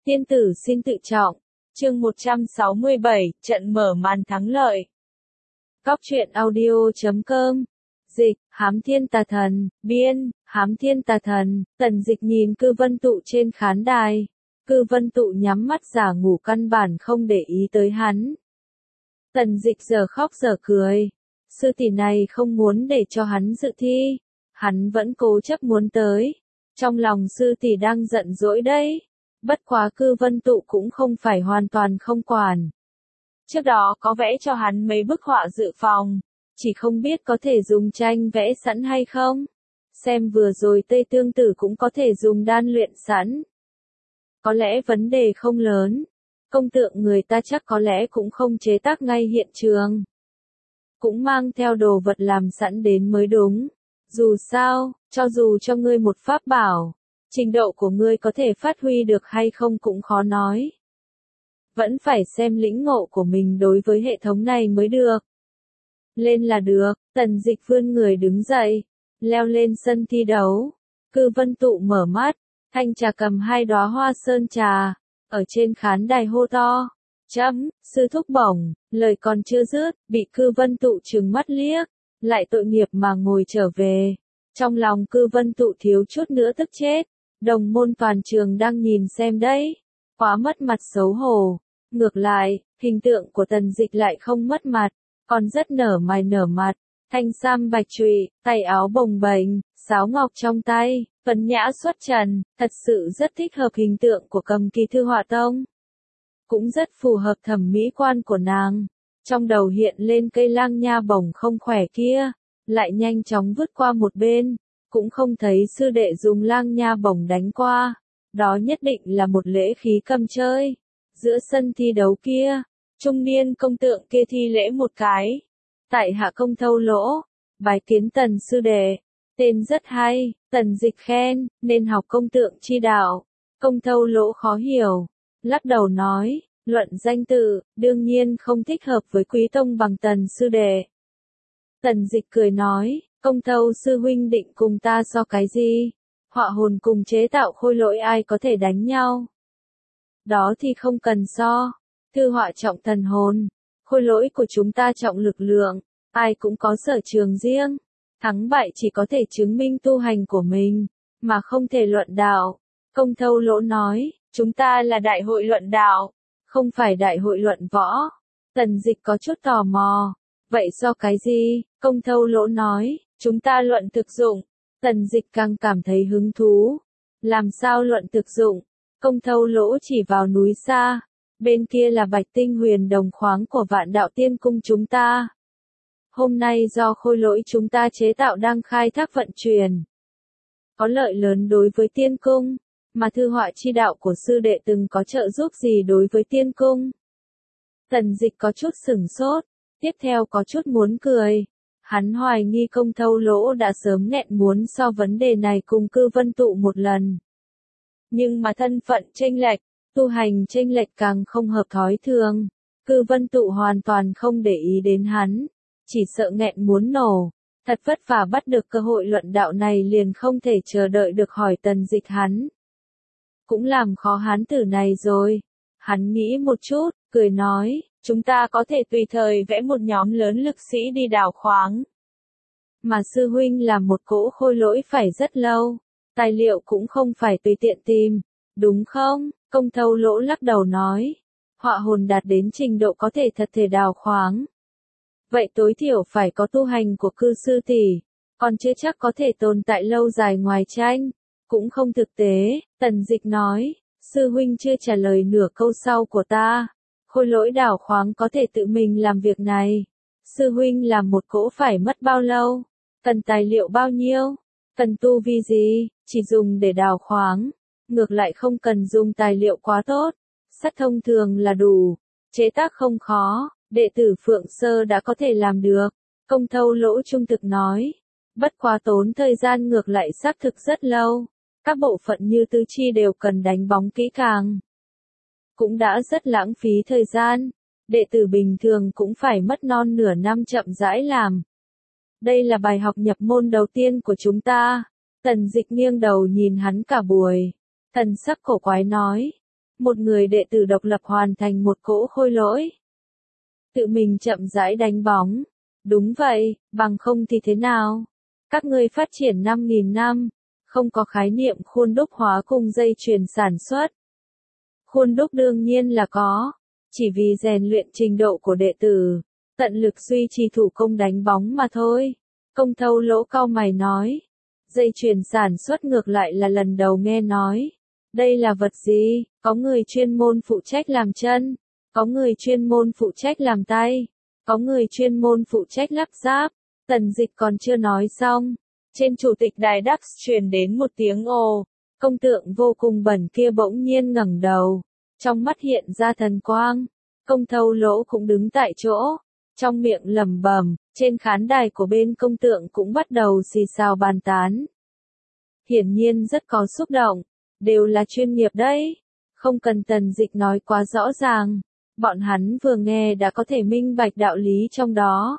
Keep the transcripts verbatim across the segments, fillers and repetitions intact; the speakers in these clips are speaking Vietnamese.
Tiên tử xin tự trọng. Chương một trăm sáu mươi bảy, trận mở màn thắng lợi. Góc truyện audio chấm com. Dịch, Hám Thiên Tà Thần, biên, Hám Thiên Tà Thần. Tần Dịch nhìn Cư Vân Tụ trên khán đài. Cư Vân Tụ nhắm mắt giả ngủ căn bản không để ý tới hắn. Tần Dịch giờ khóc giờ cười. Sư tỷ này không muốn để cho hắn dự thi. Hắn vẫn cố chấp muốn tới. Trong lòng sư tỷ đang giận dỗi đấy. Bất quá Cư Vân Tụ cũng không phải hoàn toàn không quản. Trước đó có vẽ cho hắn mấy bức họa dự phòng, chỉ không biết có thể dùng tranh vẽ sẵn hay không. Xem vừa rồi Tây Tương Tử cũng có thể dùng đan luyện sẵn. Có lẽ vấn đề không lớn, công tượng người ta chắc có lẽ cũng không chế tác ngay hiện trường. Cũng mang theo đồ vật làm sẵn đến mới đúng. Dù sao, cho dù cho ngươi một pháp bảo, trình độ của ngươi có thể phát huy được hay không cũng khó nói. Vẫn phải xem lĩnh ngộ của mình đối với hệ thống này mới được. Lên là được, Tần Dịch vươn người đứng dậy, leo lên sân thi đấu. Cư Vân Tụ mở mắt, thanh trà cầm hai đóa hoa sơn trà, ở trên khán đài hô to. Chấm, sư thúc bổng, lời còn chưa dứt, bị Cư Vân Tụ trừng mắt liếc, lại tội nghiệp mà ngồi trở về. Trong lòng Cư Vân Tụ thiếu chút nữa tức chết. Đồng môn toàn trường đang nhìn xem đấy. Quá mất mặt xấu hổ. Ngược lại, hình tượng của Tần Dịch lại không mất mặt, còn rất nở mày nở mặt. Thanh sam bạch trụy, tay áo bồng bềnh, sáo ngọc trong tay, tuấn nhã xuất trần, thật sự rất thích hợp hình tượng của Cầm Kỳ Thư Họa Tông. Cũng rất phù hợp thẩm mỹ quan của nàng. Trong đầu hiện lên cây lang nha bổng không khỏe kia, lại nhanh chóng vứt qua một bên. Cũng không thấy sư đệ dùng lang nha bổng đánh qua. Đó nhất định là một lễ khí cầm chơi. Giữa sân thi đấu kia, trung niên công tượng kia thi lễ một cái. Tại hạ công thâu lỗ, bái kiến Tần sư đệ. Tên rất hay, Tần Dịch khen, nên học công tượng chi đạo. Công thâu lỗ khó hiểu, lắc đầu nói, luận danh tự, đương nhiên không thích hợp với quý tông bằng Tần sư đệ. Tần Dịch cười nói, công thâu sư huynh định cùng ta so cái gì? Họa hồn cùng chế tạo khôi lỗi ai có thể đánh nhau? Đó thì không cần so. Thư họa trọng thần hồn. Khôi lỗi của chúng ta trọng lực lượng. Ai cũng có sở trường riêng. Thắng bại chỉ có thể chứng minh tu hành của mình, mà không thể luận đạo. Công thâu lỗ nói, chúng ta là đại hội luận đạo, không phải đại hội luận võ. Tần Dịch có chút tò mò. Vậy so cái gì? Công thâu lỗ nói, chúng ta luận thực dụng. Tần Dịch càng cảm thấy hứng thú. Làm sao luận thực dụng? Công thâu lỗ chỉ vào núi xa. Bên kia là Bạch Tinh Huyền Đồng khoáng của Vạn Đạo Tiên Cung chúng ta. Hôm nay do khôi lỗi chúng ta chế tạo đang khai thác vận chuyển. Có lợi lớn đối với Tiên Cung. Mà thư họa chi đạo của sư đệ từng có trợ giúp gì đối với Tiên Cung? Tần Dịch có chút sửng sốt. Tiếp theo có chút muốn cười. Hắn hoài nghi công thâu lỗ đã sớm nghẹn muốn so vấn đề này cùng Cư Vân Tụ một lần. Nhưng mà thân phận chênh lệch, tu hành chênh lệch càng không hợp thói thường. Cư Vân Tụ hoàn toàn không để ý đến hắn. Chỉ sợ nghẹn muốn nổ. Thật vất vả bắt được cơ hội luận đạo này liền không thể chờ đợi được hỏi Tần Dịch hắn. Cũng làm khó hắn tử này rồi. Hắn nghĩ một chút, cười nói. Chúng ta có thể tùy thời vẽ một nhóm lớn lực sĩ đi đào khoáng. Mà sư huynh làm một cỗ khôi lỗi phải rất lâu. Tài liệu cũng không phải tùy tiện tìm. Đúng không? Công thâu lỗ lắc đầu nói. Họa hồn đạt đến trình độ có thể thật thể đào khoáng. Vậy tối thiểu phải có tu hành của Cư sư tỷ. Còn chưa chắc có thể tồn tại lâu dài ngoài tranh. Cũng không thực tế. Tần Dịch nói. Sư huynh chưa trả lời nửa câu sau của ta. Khôi lỗi đào khoáng có thể tự mình làm việc này. Sư huynh làm một cỗ phải mất bao lâu? Cần tài liệu bao nhiêu? Cần tu vi gì? Chỉ dùng để đào khoáng. Ngược lại không cần dùng tài liệu quá tốt. Sắt thông thường là đủ. Chế tác không khó. Đệ tử Phượng Sơ đã có thể làm được. Công thâu lỗ trung thực nói. Bất quá tốn thời gian ngược lại xác thực rất lâu. Các bộ phận như tứ chi đều cần đánh bóng kỹ càng. Cũng đã rất lãng phí thời gian. Đệ tử bình thường cũng phải mất non nửa năm chậm rãi làm. Đây là bài học nhập môn đầu tiên của chúng ta. Tần Dịch nghiêng đầu nhìn hắn cả buổi. Thần sắc cổ quái nói. một người đệ tử độc lập hoàn thành một cỗ khôi lỗi. Tự mình chậm rãi đánh bóng. Đúng vậy, bằng không thì thế nào? Các ngươi phát triển năm nghìn năm, không có khái niệm khuôn đúc hóa cùng dây chuyền sản xuất. Khuôn đúc đương nhiên là có, chỉ vì rèn luyện trình độ của đệ tử, tận lực duy trì thủ công đánh bóng mà thôi. Công Thâu Lỗ cau mày nói. Dây chuyền sản xuất ngược lại là lần đầu nghe nói. Đây là vật gì? Có người chuyên môn phụ trách làm chân, có người chuyên môn phụ trách làm tay, có người chuyên môn phụ trách lắp ráp. Tần Dịch còn chưa nói xong, trên chủ tịch đài Đắc truyền đến một tiếng ồ. Công tượng vô cùng bẩn kia bỗng nhiên ngẩng đầu, trong mắt hiện ra thần quang. Công Thâu Lỗ cũng đứng tại chỗ, trong miệng lẩm bẩm. Trên khán đài của bên công tượng cũng bắt đầu xì xào bàn tán. Hiển nhiên rất có xúc động, đều là chuyên nghiệp đấy. Không cần Tần Dịch nói quá rõ ràng, bọn hắn vừa nghe đã có thể minh bạch đạo lý trong đó.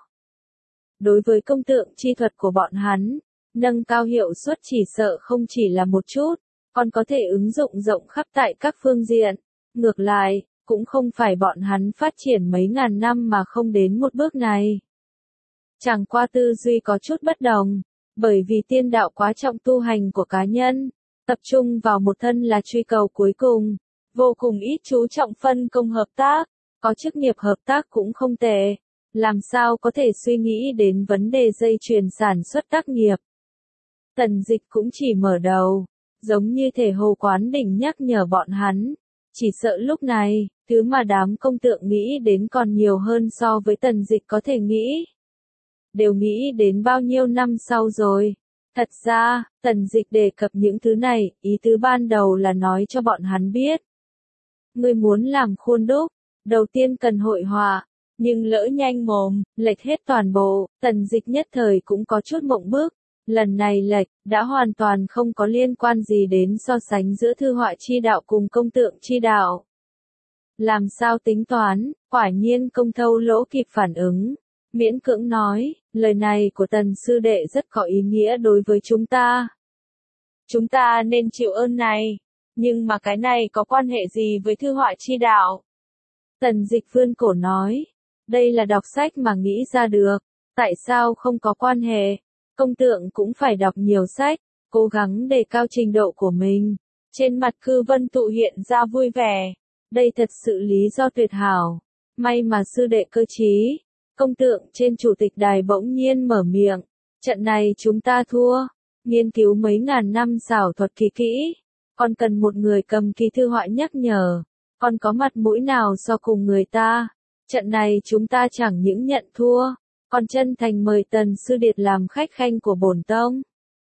Đối với công tượng chi thuật của bọn hắn, nâng cao hiệu suất chỉ sợ không chỉ là một chút, còn có thể ứng dụng rộng khắp tại các phương diện. Ngược lại, cũng không phải bọn hắn phát triển mấy ngàn năm mà không đến một bước này. Chẳng qua tư duy có chút bất đồng, bởi vì tiên đạo quá trọng tu hành của cá nhân, tập trung vào một thân là truy cầu cuối cùng, vô cùng ít chú trọng phân công hợp tác, có chức nghiệp hợp tác cũng không tệ, làm sao có thể suy nghĩ đến vấn đề dây chuyền sản xuất tác nghiệp. Tần Dịch cũng chỉ mở đầu, giống như thể Hồ Quán Đỉnh nhắc nhở bọn hắn, chỉ sợ lúc này, thứ mà đám công tượng nghĩ đến còn nhiều hơn so với Tần Dịch có thể nghĩ. Đều nghĩ đến bao nhiêu năm sau rồi. Thật ra, Tần Dịch đề cập những thứ này, ý tứ ban đầu là nói cho bọn hắn biết. Ngươi muốn làm khuôn đúc, đầu tiên cần hội họa, nhưng lỡ nhanh mồm, lệch hết toàn bộ, Tần Dịch nhất thời cũng có chút mộng bức. Lần này lệch, đã hoàn toàn không có liên quan gì đến so sánh giữa thư họa chi đạo cùng công tượng chi đạo. Làm sao tính toán, quả nhiên Công Thâu Lỗ kịp phản ứng. Miễn cưỡng nói, lời này của Tần sư đệ rất có ý nghĩa đối với chúng ta. Chúng ta nên chịu ơn này, nhưng mà cái này có quan hệ gì với thư họa chi đạo? Tần Dịch vươn cổ nói, đây là đọc sách mà nghĩ ra được, tại sao không có quan hệ? Công tượng cũng phải đọc nhiều sách, cố gắng đề cao trình độ của mình. Trên mặt Cư Vân Tụ hiện ra vui vẻ, đây thật sự lý do tuyệt hảo, may mà sư đệ cơ trí. Công tượng trên chủ tịch đài bỗng nhiên mở miệng, trận này chúng ta thua, nghiên cứu mấy ngàn năm xảo thuật kỳ kỹ, còn cần một người cầm kỳ thư họa nhắc nhở, còn có mặt mũi nào so cùng người ta, trận này chúng ta chẳng những nhận thua, còn chân thành mời Tần sư điệt làm khách khanh của bổn tông.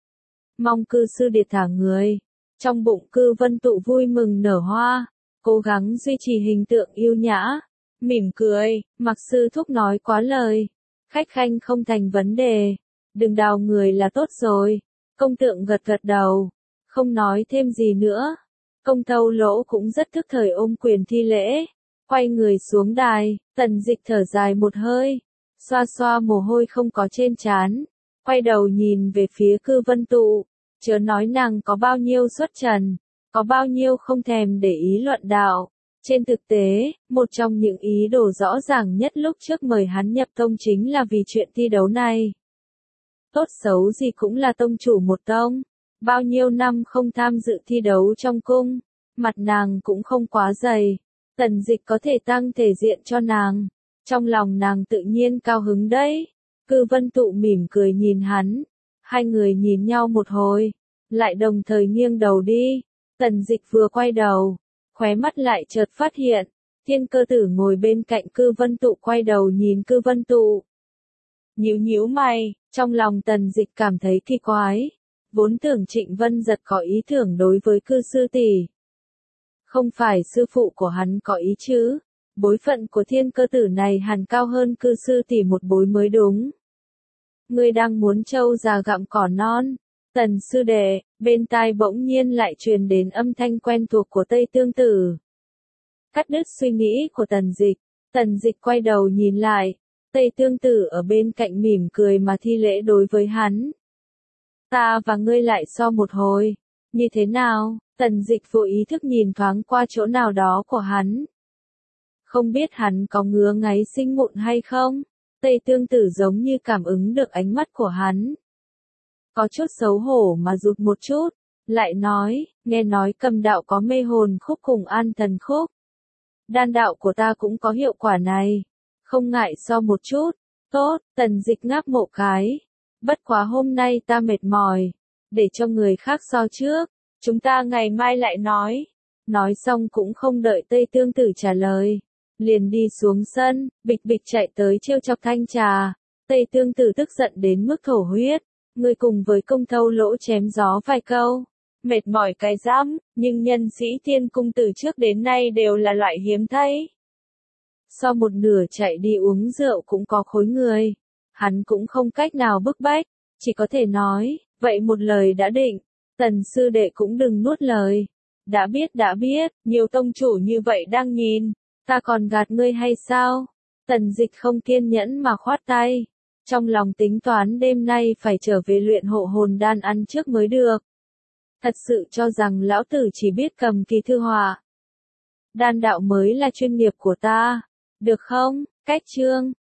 Mong Cư sư điệt thả người, trong bụng Cư Vân Tụ vui mừng nở hoa, cố gắng duy trì hình tượng yêu nhã. Mỉm cười, mặc sư thúc nói quá lời. Khách khanh không thành vấn đề. Đừng đào người là tốt rồi. Công tượng gật gật đầu. Không nói thêm gì nữa. Công Thâu Lỗ cũng rất thức thời ôm quyền thi lễ. Quay người xuống đài, Tần Dịch thở dài một hơi. Xoa xoa mồ hôi không có trên trán. Quay đầu nhìn về phía Cư Vân Tụ. Chớ nói nàng có bao nhiêu xuất trần. Có bao nhiêu không thèm để ý luận đạo. Trên thực tế, một trong những ý đồ rõ ràng nhất lúc trước mời hắn nhập tông chính là vì chuyện thi đấu này. Tốt xấu gì cũng là tông chủ một tông, bao nhiêu năm không tham dự thi đấu trong cung, mặt nàng cũng không quá dày, Tần Dịch có thể tăng thể diện cho nàng, trong lòng nàng tự nhiên cao hứng đấy. Cư Vân Tụ mỉm cười nhìn hắn, hai người nhìn nhau một hồi, lại đồng thời nghiêng đầu đi. Tần Dịch vừa quay đầu, khóe mắt lại chợt phát hiện, Thiên Cơ Tử ngồi bên cạnh Cư Vân Tụ quay đầu nhìn Cư Vân Tụ. Nhíu nhíu mày, trong lòng Tần Dịch cảm thấy kỳ quái, vốn tưởng Trịnh Vân Giật có ý tưởng đối với Cư sư tỷ. Không phải sư phụ của hắn có ý chứ, bối phận của Thiên Cơ Tử này hẳn cao hơn Cư sư tỷ một bối mới đúng. Ngươi đang muốn trâu già gặm cỏ non. Tần sư đệ, bên tai bỗng nhiên lại truyền đến âm thanh quen thuộc của Tây Tương Tử. Cắt đứt suy nghĩ của Tần Dịch, Tần Dịch quay đầu nhìn lại, Tây Tương Tử ở bên cạnh mỉm cười mà thi lễ đối với hắn. Ta và ngươi lại so một hồi, như thế nào? Tần Dịch vô ý thức nhìn thoáng qua chỗ nào đó của hắn. Không biết hắn có ngứa ngáy sinh mụn hay không? Tây Tương Tử giống như cảm ứng được ánh mắt của hắn. Có chút xấu hổ mà rụt một chút, lại nói, nghe nói Cầm đạo có mê hồn khúc cùng an thần khúc. Đan đạo của ta cũng có hiệu quả này. Không ngại so một chút. Tốt, Tần Dịch ngáp một cái. Bất quá hôm nay ta mệt mỏi. Để cho người khác so trước. Chúng ta ngày mai lại nói. Nói xong cũng không đợi Tây Tương Tử trả lời. Liền đi xuống sân, bịch bịch chạy tới trêu chọc Thanh Trà. Tây Tương Tử tức giận đến mức thổ huyết. Người cùng với Công Thâu Lỗ chém gió vài câu. Mệt mỏi cái rắm, nhưng nhân sĩ Thiên Cung từ trước đến nay đều là loại hiếm thấy. Sau một nửa chạy đi uống rượu cũng có khối người. Hắn cũng không cách nào bức bách, chỉ có thể nói, vậy một lời đã định. Tần sư đệ cũng đừng nuốt lời. Đã biết đã biết, nhiều tông chủ như vậy đang nhìn. Ta còn gạt ngươi hay sao? Tần Dịch không kiên nhẫn mà khoát tay. Trong lòng tính toán đêm nay phải trở về luyện hộ hồn đan ăn trước mới được. Thật sự cho rằng lão tử chỉ biết cầm kỳ thư họa. Đan đạo mới là chuyên nghiệp của ta. Được không? Cách chương.